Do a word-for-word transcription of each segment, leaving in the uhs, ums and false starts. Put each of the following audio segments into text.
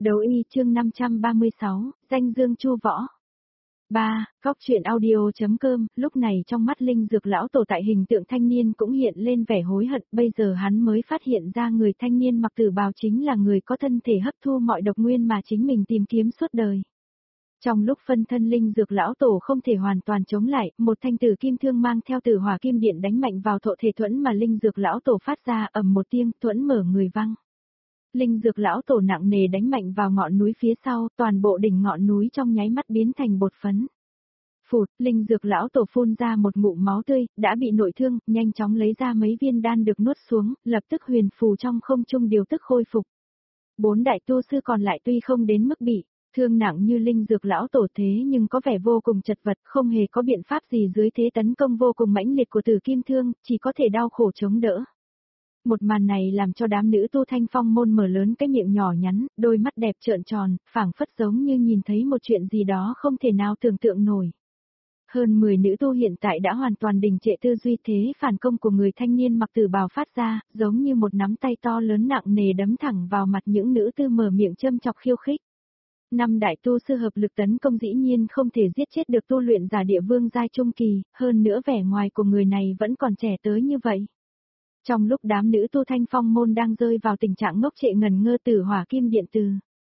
Đấu y chương năm trăm ba mươi sáu, danh dương chu võ. ba. Góc truyện audio.com, lúc này trong mắt Linh Dược lão tổ tại hình tượng thanh niên cũng hiện lên vẻ hối hận, bây giờ hắn mới phát hiện ra người thanh niên mặc tử bào chính là người có thân thể hấp thu mọi độc nguyên mà chính mình tìm kiếm suốt đời. Trong lúc phân thân Linh Dược lão tổ không thể hoàn toàn chống lại, một thanh tử kim thương mang theo tử hỏa kim điện đánh mạnh vào thộ thể thuẫn mà Linh Dược lão tổ phát ra, ầm một tiếng, thuẫn mở người văng. Linh Dược lão tổ nặng nề đánh mạnh vào ngọn núi phía sau, toàn bộ đỉnh ngọn núi trong nháy mắt biến thành bột phấn. Phụt, Linh Dược lão tổ phun ra một ngụm máu tươi, đã bị nội thương, nhanh chóng lấy ra mấy viên đan được nuốt xuống, lập tức huyền phù trong không trung điều tức khôi phục. Bốn đại tu sư còn lại tuy không đến mức bị thương nặng như Linh Dược lão tổ thế nhưng có vẻ vô cùng chật vật, không hề có biện pháp gì dưới thế tấn công vô cùng mãnh liệt của Tử Kim Thương, chỉ có thể đau khổ chống đỡ. Một màn này làm cho đám nữ tu thanh phong môn mở lớn cái miệng nhỏ nhắn, đôi mắt đẹp trợn tròn, phảng phất giống như nhìn thấy một chuyện gì đó không thể nào tưởng tượng nổi. Hơn mười nữ tu hiện tại đã hoàn toàn đình trệ tư duy, thế phản công của người thanh niên mặc tử bào phát ra, giống như một nắm tay to lớn nặng nề đấm thẳng vào mặt những nữ tư mở miệng châm chọc khiêu khích. Năm đại tu sư hợp lực tấn công dĩ nhiên không thể giết chết được tu luyện giả địa vương giai trung kỳ, hơn nữa vẻ ngoài của người này vẫn còn trẻ tới như vậy. Trong lúc đám nữ tu thanh phong môn đang rơi vào tình trạng ngốc trệ ngần ngơ, tử hỏa kim điện từ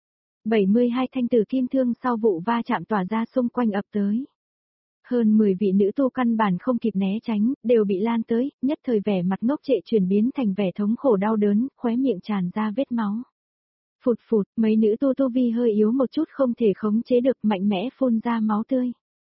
bảy mươi hai thanh tử kim thương sau vụ va chạm tỏa ra xung quanh ập tới. Hơn mười vị nữ tu căn bản không kịp né tránh, đều bị lan tới, nhất thời vẻ mặt ngốc trệ chuyển biến thành vẻ thống khổ đau đớn, khóe miệng tràn ra vết máu. Phụt phụt, mấy nữ tu tu vi hơi yếu một chút không thể khống chế được, mạnh mẽ phun ra máu tươi.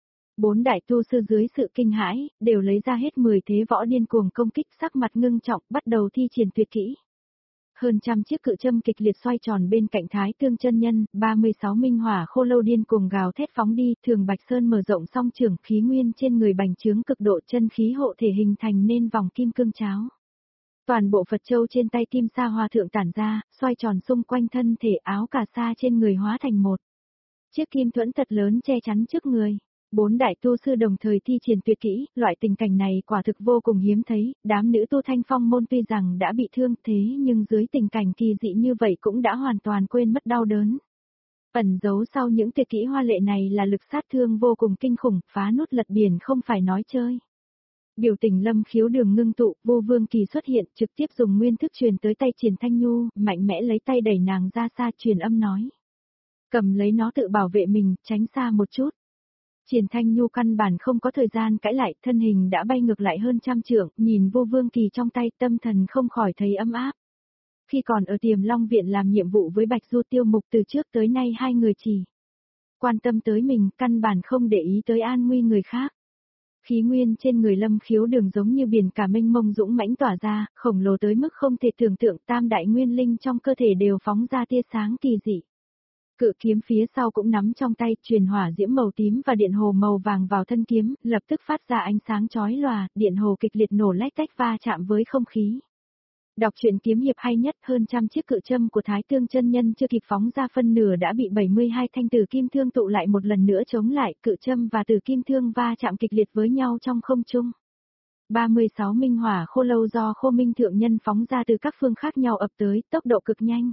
Bốn đại tu sư dưới sự kinh hãi, đều lấy ra hết mười thế võ điên cuồng công kích, sắc mặt ngưng trọng, bắt đầu thi triển tuyệt kỹ. Hơn trăm chiếc cự châm kịch liệt xoay tròn bên cạnh Thái Tương chân nhân, ba mươi sáu minh hỏa khô lâu điên cuồng gào thét phóng đi, Thường Bạch Sơn mở rộng song trường, khí nguyên trên người bành trướng cực độ, chân khí hộ thể hình thành nên vòng kim cương cháo. Toàn bộ Phật châu trên tay Kim Sa Hòa thượng tản ra, xoay tròn xung quanh thân thể, áo cà sa trên người hóa thành một chiếc kim thuẫn thật lớn che chắn trước người. Bốn đại tu sư đồng thời thi triển tuyệt kỹ, loại tình cảnh này quả thực vô cùng hiếm thấy, đám nữ tu thanh phong môn tuy rằng đã bị thương thế nhưng dưới tình cảnh kỳ dị như vậy cũng đã hoàn toàn quên mất đau đớn. Ẩn giấu sau những tuyệt kỹ hoa lệ này là lực sát thương vô cùng kinh khủng, phá nút lật biển không phải nói chơi. Biểu tình Lâm Khiếu Đường ngưng tụ, Vô Vương Kỳ xuất hiện, trực tiếp dùng nguyên thức truyền tới tay Triển Thanh Nhu, mạnh mẽ lấy tay đẩy nàng ra xa, truyền âm nói: "Cầm lấy nó tự bảo vệ mình, tránh xa một chút." Triển Thanh Nhu căn bản không có thời gian cãi lại, thân hình đã bay ngược lại hơn trăm trượng, nhìn Vô Vương Kỳ trong tay, tâm thần không khỏi thấy ấm áp. Khi còn ở Tiềm Long Viện làm nhiệm vụ với Bạch Du Tiêu Mục, từ trước tới nay hai người chỉ quan tâm tới mình, căn bản không để ý tới an nguy người khác. Khí nguyên trên người Lâm Khiếu Đường giống như biển cả mênh mông dũng mãnh tỏa ra, khổng lồ tới mức không thể tưởng tượng, tam đại nguyên linh trong cơ thể đều phóng ra tia sáng kỳ dị. Cự kiếm phía sau cũng nắm trong tay, truyền hỏa diễm màu tím và điện hồ màu vàng vào thân kiếm, lập tức phát ra ánh sáng chói lòa, điện hồ kịch liệt nổ lách tách va chạm với không khí. Đọc truyện kiếm hiệp hay nhất, hơn trăm chiếc cự châm của Thái Tương chân nhân chưa kịp phóng ra phân nửa đã bị bảy mươi hai thanh tử kim thương tụ lại một lần nữa chống lại, cự châm và tử kim thương va chạm kịch liệt với nhau trong không trung. ba mươi sáu minh hỏa khô lâu do Khô Minh thượng nhân phóng ra từ các phương khác nhau ập tới, tốc độ cực nhanh.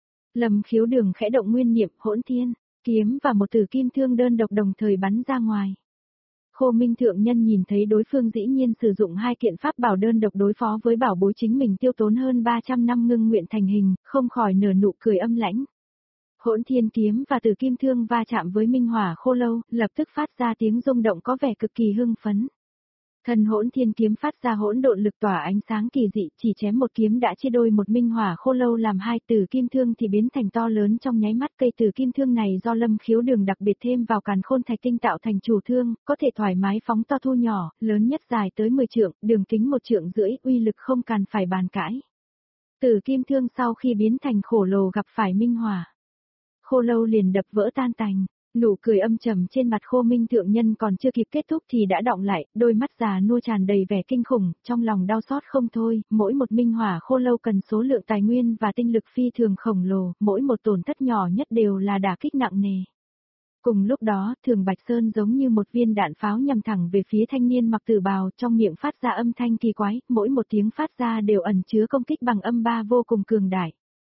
Lâm Khiếu Đường khẽ động nguyên niệm, hỗn thiên kiếm và một tử kim thương đơn độc đồng thời bắn ra ngoài. Khô Minh thượng nhân nhìn thấy đối phương dĩ nhiên sử dụng hai kiện pháp bảo đơn độc đối phó với bảo bối chính mình tiêu tốn hơn ba trăm năm ngưng nguyện thành hình, không khỏi nở nụ cười âm lãnh. Hỗn thiên kiếm và tử kim thương va chạm với minh hỏa khô lâu, lập tức phát ra tiếng rung động có vẻ cực kỳ hưng phấn. Thần hỗn thiên kiếm phát ra hỗn độn lực tỏa ánh sáng kỳ dị, chỉ chém một kiếm đã chia đôi một minh hỏa khô lâu làm hai, tử kim thương thì biến thành to lớn trong nháy mắt. Cây tử kim thương này do Lâm Khiếu Đường đặc biệt thêm vào càn khôn thạch tinh tạo thành chủ thương, có thể thoải mái phóng to thu nhỏ, lớn nhất dài tới mười trượng, đường kính một trượng rưỡi, uy lực không cần phải bàn cãi. Tử kim thương sau khi biến thành khổ lồ gặp phải minh hỏa khô lâu liền đập vỡ tan tành. Nụ cười âm trầm trên mặt Khô Minh thượng nhân còn chưa kịp kết thúc thì đã đọng lại, đôi mắt già nua tràn đầy vẻ kinh khủng, trong lòng đau xót không thôi, mỗi một minh hỏa khô lâu cần số lượng tài nguyên và tinh lực phi thường khổng lồ, mỗi một tổn thất nhỏ nhất đều là đả kích nặng nề. Cùng lúc đó, Thường Bạch Sơn giống như một viên đạn pháo nhằm thẳng về phía thanh niên mặc tử bào, trong miệng phát ra âm thanh kỳ quái, mỗi một tiếng phát ra đều ẩn chứa công kích bằng âm ba vô cùng cường đại.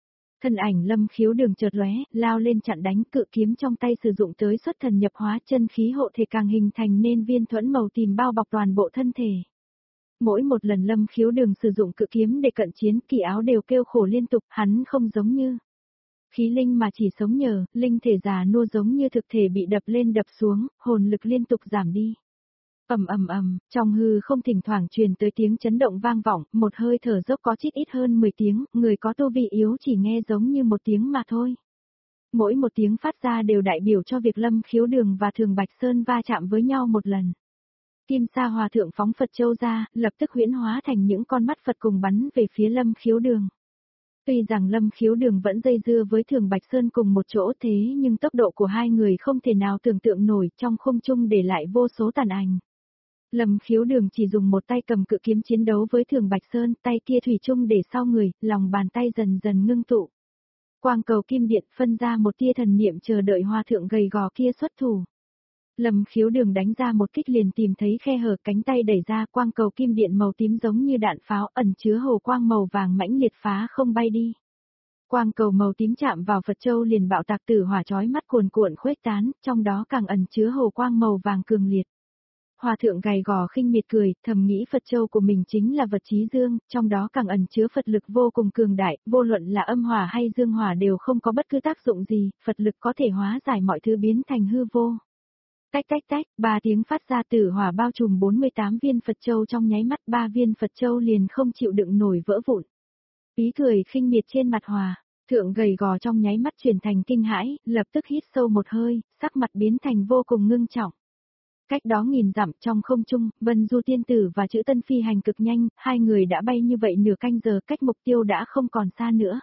Thân ảnh Lâm Khiếu Đường chợt lóe, lao lên chặn đánh, cự kiếm trong tay sử dụng tới xuất thần nhập hóa, chân khí hộ thể càng hình thành nên viên thuẫn màu tím bao bọc toàn bộ thân thể. Mỗi một lần Lâm Khiếu Đường sử dụng cự kiếm để cận chiến, Kỳ Áo đều kêu khổ liên tục, hắn không giống như khí linh mà chỉ sống nhờ, linh thể già nua giống như thực thể bị đập lên đập xuống, hồn lực liên tục giảm đi. Ầm ầm ầm, trong hư không thỉnh thoảng truyền tới tiếng chấn động vang vọng, một hơi thở dốc có chít ít hơn mười tiếng, người có tu vị yếu chỉ nghe giống như một tiếng mà thôi. Mỗi một tiếng phát ra đều đại biểu cho việc Lâm Khiếu Đường và Thường Bạch Sơn va chạm với nhau một lần. Kim Sa Hòa Thượng phóng Phật Châu ra, lập tức huyễn hóa thành những con mắt Phật cùng bắn về phía Lâm Khiếu Đường. Tuy rằng Lâm Khiếu Đường vẫn dây dưa với Thường Bạch Sơn cùng một chỗ thế nhưng tốc độ của hai người không thể nào tưởng tượng nổi, trong không trung để lại vô số tàn ảnh. Lâm Khiếu Đường chỉ dùng một tay cầm cự kiếm chiến đấu với Thường Bạch Sơn, tay kia thủy chung để sau người, lòng bàn tay dần dần ngưng tụ. Quang cầu kim điện phân ra một tia thần niệm chờ đợi Hòa Thượng gầy gò kia xuất thủ. Lâm Khiếu Đường đánh ra một kích liền tìm thấy khe hở, cánh tay đẩy ra, quang cầu kim điện màu tím giống như đạn pháo ẩn chứa hồ quang màu vàng mãnh liệt phá không bay đi. Quang cầu màu tím chạm vào Phật Châu liền bạo tạc tử hỏa chói mắt cuồn cuộn khuếch tán, trong đó càng ẩn chứa hồ quang màu vàng cường liệt. Hòa Thượng gầy gò khinh miệt cười, thầm nghĩ Phật Châu của mình chính là vật chí dương, trong đó càng ẩn chứa Phật lực vô cùng cường đại, vô luận là âm hỏa hay dương hỏa đều không có bất cứ tác dụng gì, Phật lực có thể hóa giải mọi thứ biến thành hư vô. Tách tách tách, ba tiếng phát ra tử hỏa bao trùm bốn mươi tám viên Phật Châu, trong nháy mắt ba viên Phật Châu liền không chịu đựng nổi vỡ vụn. Ý cười khinh miệt trên mặt Hòa Thượng gầy gò trong nháy mắt chuyển thành kinh hãi, lập tức hít sâu một hơi, sắc mặt biến thành vô cùng ngưng trọng. Cách đó nghìn dặm trong không trung, Vân Du Tiên Tử và Chữ Tân phi hành cực nhanh, hai người đã bay như vậy nửa canh giờ, cách mục tiêu đã không còn xa nữa.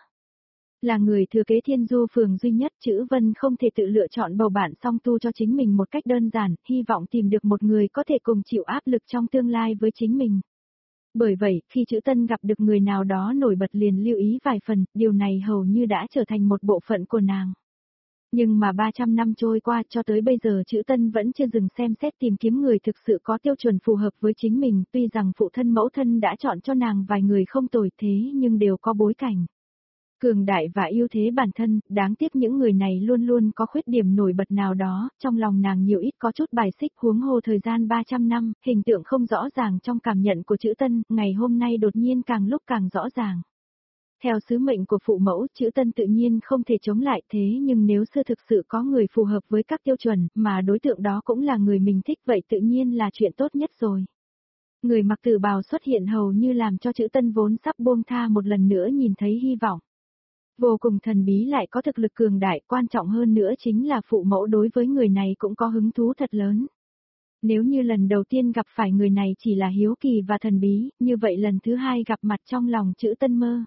Là người thừa kế Thiên Du Phường duy nhất, Chữ Vân không thể tự lựa chọn bầu bạn song tu cho chính mình một cách đơn giản, hy vọng tìm được một người có thể cùng chịu áp lực trong tương lai với chính mình. Bởi vậy, khi Chữ Tân gặp được người nào đó nổi bật liền lưu ý vài phần, điều này hầu như đã trở thành một bộ phận của nàng. Nhưng mà ba trăm năm trôi qua, cho tới bây giờ Chữ Tân vẫn chưa dừng xem xét tìm kiếm người thực sự có tiêu chuẩn phù hợp với chính mình, tuy rằng phụ thân mẫu thân đã chọn cho nàng vài người không tồi thế nhưng đều có bối cảnh cường đại và ưu thế bản thân, đáng tiếc những người này luôn luôn có khuyết điểm nổi bật nào đó, trong lòng nàng nhiều ít có chút bài xích, huống hồ thời gian ba trăm năm, hình tượng không rõ ràng trong cảm nhận của Chữ Tân, ngày hôm nay đột nhiên càng lúc càng rõ ràng. Theo sứ mệnh của phụ mẫu, Chữ Tân tự nhiên không thể chống lại, thế nhưng nếu xưa thực sự có người phù hợp với các tiêu chuẩn, mà đối tượng đó cũng là người mình thích, vậy tự nhiên là chuyện tốt nhất rồi. Người mặc tử bào xuất hiện hầu như làm cho Chữ Tân vốn sắp buông tha một lần nữa nhìn thấy hy vọng. Vô cùng thần bí lại có thực lực cường đại, quan trọng hơn nữa chính là phụ mẫu đối với người này cũng có hứng thú thật lớn. Nếu như lần đầu tiên gặp phải người này chỉ là hiếu kỳ và thần bí, như vậy lần thứ hai gặp mặt trong lòng Chữ Tân mơ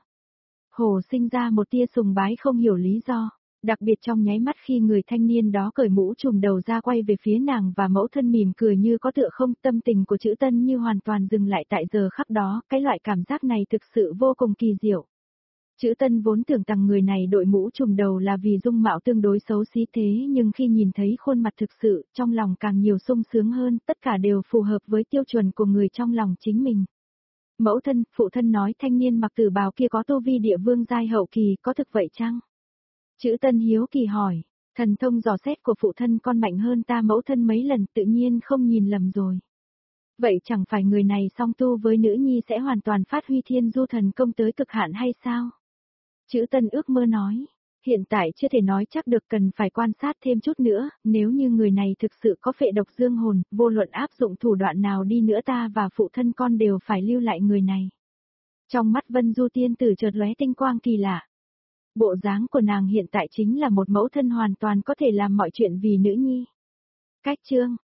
hồ sinh ra một tia sùng bái không hiểu lý do, đặc biệt trong nháy mắt khi người thanh niên đó cởi mũ trùm đầu ra quay về phía nàng và mẫu thân mỉm cười như có tựa không, tâm tình của Chữ Tân như hoàn toàn dừng lại tại giờ khắc đó, cái loại cảm giác này thực sự vô cùng kỳ diệu. Chữ Tân vốn tưởng rằng người này đội mũ trùm đầu là vì dung mạo tương đối xấu xí thế nhưng khi nhìn thấy khuôn mặt thực sự, trong lòng càng nhiều sung sướng hơn, tất cả đều phù hợp với tiêu chuẩn của người trong lòng chính mình. Mẫu thân, phụ thân nói thanh niên mặc tử bào kia có tu vi địa vương giai hậu kỳ, có thực vậy chăng? Chữ Tân hiếu kỳ hỏi, thần thông dò xét của phụ thân con mạnh hơn ta mẫu thân mấy lần, tự nhiên không nhìn lầm rồi. Vậy chẳng phải người này song tu với nữ nhi sẽ hoàn toàn phát huy thiên du thần công tới cực hạn hay sao? Chữ Tân ước mơ nói, hiện tại chưa thể nói chắc được, cần phải quan sát thêm chút nữa, nếu như người này thực sự có phệ độc dương hồn, vô luận áp dụng thủ đoạn nào đi nữa ta và phụ thân con đều phải lưu lại người này. Trong mắt Vân Du Tiên Tử chợt lóe tinh quang kỳ lạ. Bộ dáng của nàng hiện tại chính là một mẫu thân hoàn toàn có thể làm mọi chuyện vì nữ nhi. Cách chương